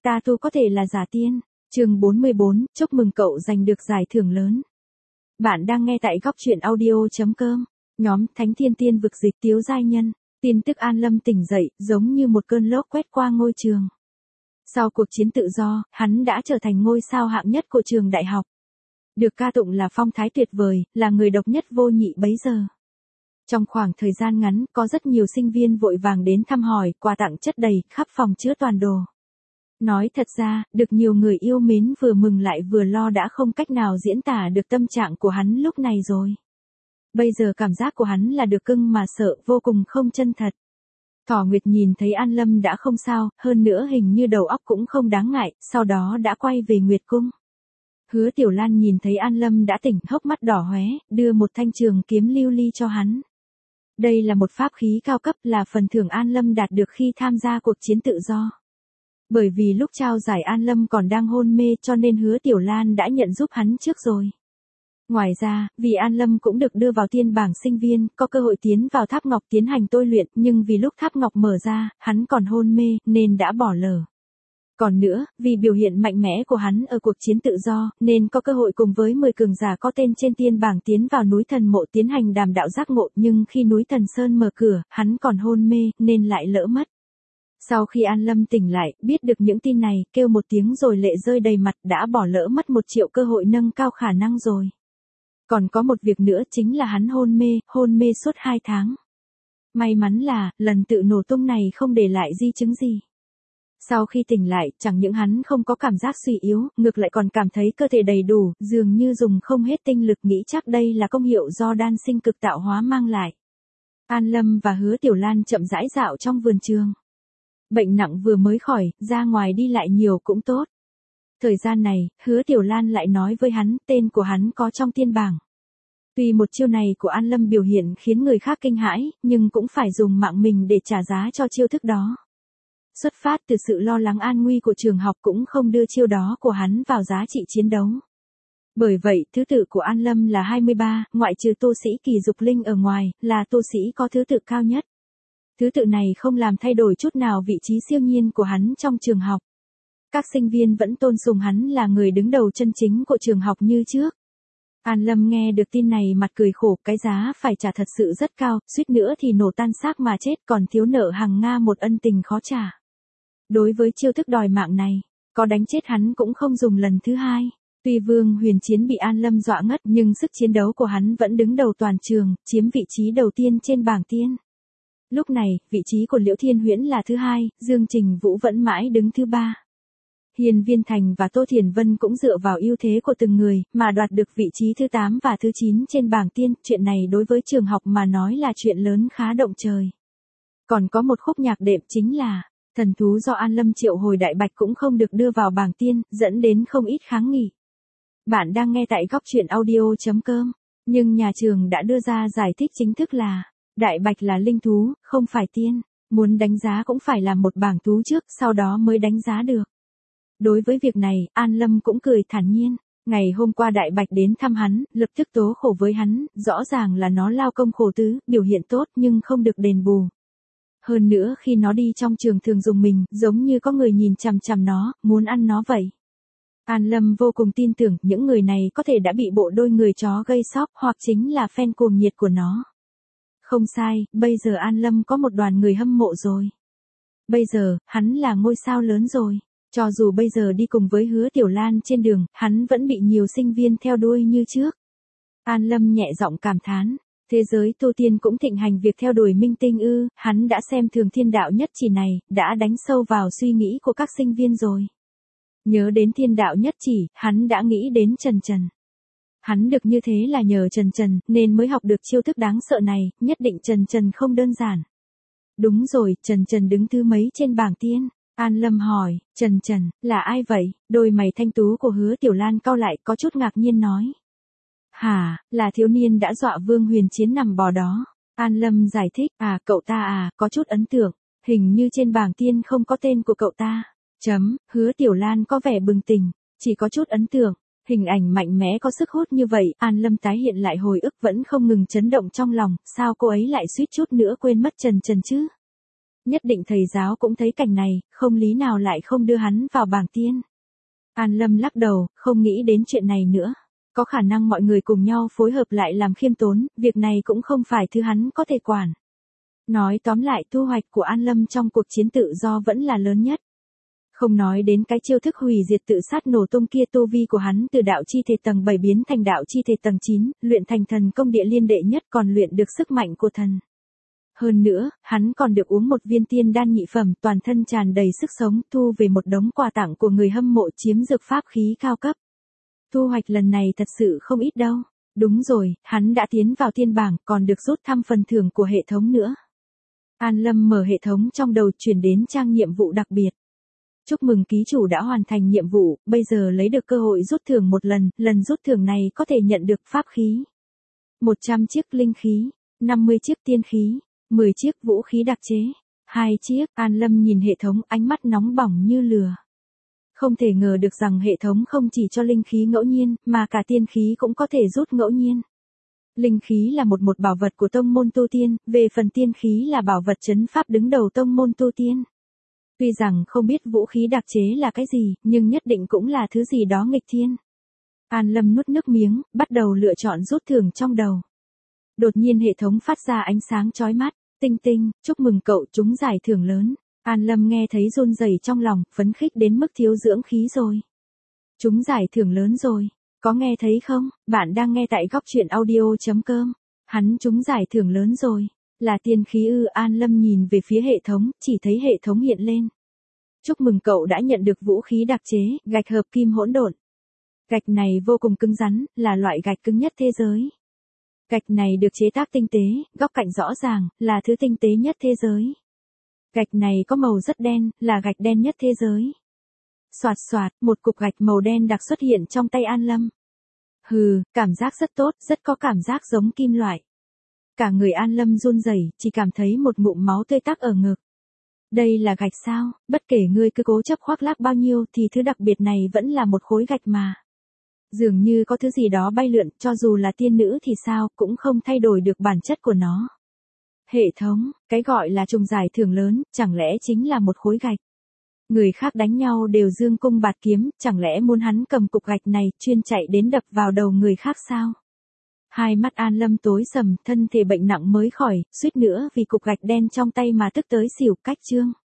Ta tu có thể là giả tiên. Chương 44, chúc mừng cậu giành được giải thưởng lớn. Bạn đang nghe tại góc truyện audio.com. Nhóm Thánh Thiên Tiên Vực Dịch Tiếu Giai Nhân. Tin tức An Lâm tỉnh dậy, giống như một cơn lốc quét qua ngôi trường. Sau cuộc chiến tự do, hắn đã trở thành ngôi sao hạng nhất của trường đại học. Được ca tụng là phong thái tuyệt vời, là người độc nhất vô nhị bấy giờ. Trong khoảng thời gian ngắn, có rất nhiều sinh viên vội vàng đến thăm hỏi, quà tặng chất đầy, khắp phòng chứa toàn đồ. Nói thật ra, được nhiều người yêu mến vừa mừng lại vừa lo đã không cách nào diễn tả được tâm trạng của hắn lúc này rồi. Bây giờ cảm giác của hắn là được cưng mà sợ, vô cùng không chân thật. Thỏ Nguyệt nhìn thấy An Lâm đã không sao, hơn nữa hình như đầu óc cũng không đáng ngại, sau đó đã quay về Nguyệt Cung. Hứa Tiểu Lan nhìn thấy An Lâm đã tỉnh, hốc mắt đỏ hoe, đưa một thanh trường kiếm lưu ly cho hắn. Đây là một pháp khí cao cấp, là phần thưởng An Lâm đạt được khi tham gia cuộc chiến tự do. Bởi vì lúc trao giải An Lâm còn đang hôn mê cho nên Hứa Tiểu Lan đã nhận giúp hắn trước rồi. Ngoài ra, vì An Lâm cũng được đưa vào tiên bảng sinh viên, có cơ hội tiến vào tháp ngọc tiến hành tôi luyện, nhưng vì lúc tháp ngọc mở ra, hắn còn hôn mê, nên đã bỏ lỡ. Còn nữa, vì biểu hiện mạnh mẽ của hắn ở cuộc chiến tự do, nên có cơ hội cùng với 10 cường giả có tên trên tiên bảng tiến vào núi thần mộ tiến hành đàm đạo giác ngộ, nhưng khi núi thần sơn mở cửa, hắn còn hôn mê, nên lại lỡ mất. Sau khi An Lâm tỉnh lại, biết được những tin này, kêu một tiếng rồi lệ rơi đầy mặt, đã bỏ lỡ mất 1 triệu cơ hội nâng cao khả năng rồi. Còn có một việc nữa chính là hắn hôn mê suốt 2 tháng. May mắn là, lần tự nổ tung này không để lại di chứng gì. Sau khi tỉnh lại, chẳng những hắn không có cảm giác suy yếu, ngược lại còn cảm thấy cơ thể đầy đủ, dường như dùng không hết tinh lực, nghĩ chắc đây là công hiệu do đan sinh cực tạo hóa mang lại. An Lâm và Hứa Tiểu Lan chậm rãi dạo trong vườn trường. Bệnh nặng vừa mới khỏi, ra ngoài đi lại nhiều cũng tốt. Thời gian này, Hứa Tiểu Lan lại nói với hắn, tên của hắn có trong tiên bảng. Tuy một chiêu này của An Lâm biểu hiện khiến người khác kinh hãi, nhưng cũng phải dùng mạng mình để trả giá cho chiêu thức đó. Xuất phát từ sự lo lắng an nguy của trường học cũng không đưa chiêu đó của hắn vào giá trị chiến đấu. Bởi vậy, thứ tự của An Lâm là 23, ngoại trừ tu sĩ Kỳ Dục Linh ở ngoài, là tu sĩ có thứ tự cao nhất. Thứ tự này không làm thay đổi chút nào vị trí siêu nhiên của hắn trong trường học. Các sinh viên vẫn tôn sùng hắn là người đứng đầu chân chính của trường học như trước. An Lâm nghe được tin này mặt cười khổ, cái giá phải trả thật sự rất cao, suýt nữa thì nổ tan xác mà chết, còn thiếu nợ hàng Nga một ân tình khó trả. Đối với chiêu thức đòi mạng này, có đánh chết hắn cũng không dùng lần thứ hai. Tuy Vương Huyền Chiến bị An Lâm dọa ngất nhưng sức chiến đấu của hắn vẫn đứng đầu toàn trường, chiếm vị trí đầu tiên trên bảng tiên. Lúc này, vị trí của Liễu Thiên Huyễn là thứ 2, Dương Trình Vũ vẫn mãi đứng thứ 3. Hiên Viên Thành và Tô Thiền Vân cũng dựa vào ưu thế của từng người, mà đoạt được vị trí thứ 8 và thứ 9 trên bảng tiên. Chuyện này đối với trường học mà nói là chuyện lớn khá động trời. Còn có một khúc nhạc đệm chính là, thần thú do An Lâm triệu hồi đại bạch cũng không được đưa vào bảng tiên, dẫn đến không ít kháng nghị. Bạn đang nghe tại góc truyện audio.com, nhưng nhà trường đã đưa ra giải thích chính thức là, đại bạch là linh thú, không phải tiên, muốn đánh giá cũng phải làm một bảng thú trước, sau đó mới đánh giá được. Đối với việc này, An Lâm cũng cười thản nhiên. Ngày hôm qua đại bạch đến thăm hắn, lập tức tố khổ với hắn, rõ ràng là nó lao công khổ tứ, biểu hiện tốt nhưng không được đền bù. Hơn nữa khi nó đi trong trường thường dùng mình, giống như có người nhìn chằm chằm nó, muốn ăn nó vậy. An Lâm vô cùng tin tưởng những người này có thể đã bị bộ đôi người chó gây sốc, hoặc chính là fan cuồng nhiệt của nó. Không sai, bây giờ An Lâm có một đoàn người hâm mộ rồi. Bây giờ, hắn là ngôi sao lớn rồi. Cho dù bây giờ đi cùng với Hứa Tiểu Lan trên đường, hắn vẫn bị nhiều sinh viên theo đuôi như trước. An Lâm nhẹ giọng cảm thán. Thế giới tu tiên cũng thịnh hành việc theo đuổi minh tinh ư, hắn đã xem thường thiên đạo nhất chỉ này, đã đánh sâu vào suy nghĩ của các sinh viên rồi. Nhớ đến thiên đạo nhất chỉ, hắn đã nghĩ đến Trần Trần. Hắn được như thế là nhờ Trần Trần, nên mới học được chiêu thức đáng sợ này, nhất định Trần Trần không đơn giản. Đúng rồi, Trần Trần đứng thứ mấy trên bảng tiên? An Lâm hỏi, Trần Trần, là ai vậy? Đôi mày thanh tú của Hứa Tiểu Lan cau lại, có chút ngạc nhiên nói. Hả, là thiếu niên đã dọa Vương Huyền Chiến nằm bò đó. An Lâm giải thích, cậu ta có chút ấn tượng, hình như trên bảng tiên không có tên của cậu ta. Hứa Tiểu Lan có vẻ bừng tỉnh, chỉ có chút ấn tượng. Hình ảnh mạnh mẽ có sức hút như vậy, An Lâm tái hiện lại hồi ức vẫn không ngừng chấn động trong lòng, sao cô ấy lại suýt chút nữa quên mất Trần Trần chứ? Nhất định thầy giáo cũng thấy cảnh này, không lý nào lại không đưa hắn vào bảng tiên. An Lâm lắc đầu, không nghĩ đến chuyện này nữa. Có khả năng mọi người cùng nhau phối hợp lại làm khiêm tốn, việc này cũng không phải thứ hắn có thể quản. Nói tóm lại thu hoạch của An Lâm trong cuộc chiến tự do vẫn là lớn nhất. Không nói đến cái chiêu thức hủy diệt tự sát nổ tung kia, tu vi của hắn từ đạo chi thể tầng 7 biến thành đạo chi thể tầng 9, luyện thành thần công địa liên đệ nhất, còn luyện được sức mạnh của thần. Hơn nữa, hắn còn được uống một viên tiên đan nhị phẩm, toàn thân tràn đầy sức sống, thu về một đống quà tặng của người hâm mộ, chiếm dược pháp khí cao cấp. Thu hoạch lần này thật sự không ít đâu. Đúng rồi, hắn đã tiến vào tiên bảng, còn được rút thăm phần thưởng của hệ thống nữa. An Lâm mở hệ thống trong đầu, chuyển đến trang nhiệm vụ đặc biệt. Chúc mừng ký chủ đã hoàn thành nhiệm vụ, bây giờ lấy được cơ hội rút thưởng một lần, lần rút thưởng này có thể nhận được pháp khí. 100 chiếc linh khí, 50 chiếc tiên khí, 10 chiếc vũ khí đặc chế, 2 chiếc. An Lâm nhìn hệ thống, ánh mắt nóng bỏng như lửa. Không thể ngờ được rằng hệ thống không chỉ cho linh khí ngẫu nhiên, mà cả tiên khí cũng có thể rút ngẫu nhiên. Linh khí là một bảo vật của tông môn tu tiên, về phần tiên khí là bảo vật trấn pháp đứng đầu tông môn tu tiên. Tuy rằng không biết vũ khí đặc chế là cái gì, nhưng nhất định cũng là thứ gì đó nghịch thiên. An Lâm nuốt nước miếng, bắt đầu lựa chọn rút thưởng trong đầu. Đột nhiên hệ thống phát ra ánh sáng chói mắt. Tinh Tinh, chúc mừng cậu trúng giải thưởng lớn. An Lâm nghe thấy run rẩy trong lòng, phấn khích đến mức thiếu dưỡng khí rồi. Trúng giải thưởng lớn rồi. Có nghe thấy không? Bạn đang nghe tại góc truyện audio.com. Hắn trúng giải thưởng lớn rồi. Là tiên khí ư? An Lâm nhìn về phía hệ thống, chỉ thấy hệ thống hiện lên. Chúc mừng cậu đã nhận được vũ khí đặc chế, gạch hợp kim hỗn độn. Gạch này vô cùng cứng rắn, là loại gạch cứng nhất thế giới. Gạch này được chế tác tinh tế, góc cạnh rõ ràng, là thứ tinh tế nhất thế giới. Gạch này có màu rất đen, là gạch đen nhất thế giới. Soạt soạt, một cục gạch màu đen đặc xuất hiện trong tay An Lâm. Hừ, cảm giác rất tốt, rất có cảm giác giống kim loại. Cả người An Lâm run rẩy, chỉ cảm thấy một ngụm máu tươi tắc ở ngực. Đây là gạch sao? Bất kể ngươi cứ cố chấp khoác lác bao nhiêu thì thứ đặc biệt này vẫn là một khối gạch mà. Dường như có thứ gì đó bay lượn, cho dù là tiên nữ thì sao, cũng không thay đổi được bản chất của nó. Hệ thống, cái gọi là trùng giải thưởng lớn, chẳng lẽ chính là một khối gạch? Người khác đánh nhau đều dương cung bạt kiếm, chẳng lẽ muốn hắn cầm cục gạch này, chuyên chạy đến đập vào đầu người khác sao? Hai mắt An Lâm tối sầm, thân thể bệnh nặng mới khỏi, suýt nữa vì cục gạch đen trong tay mà tức tới xỉu. Cách chương.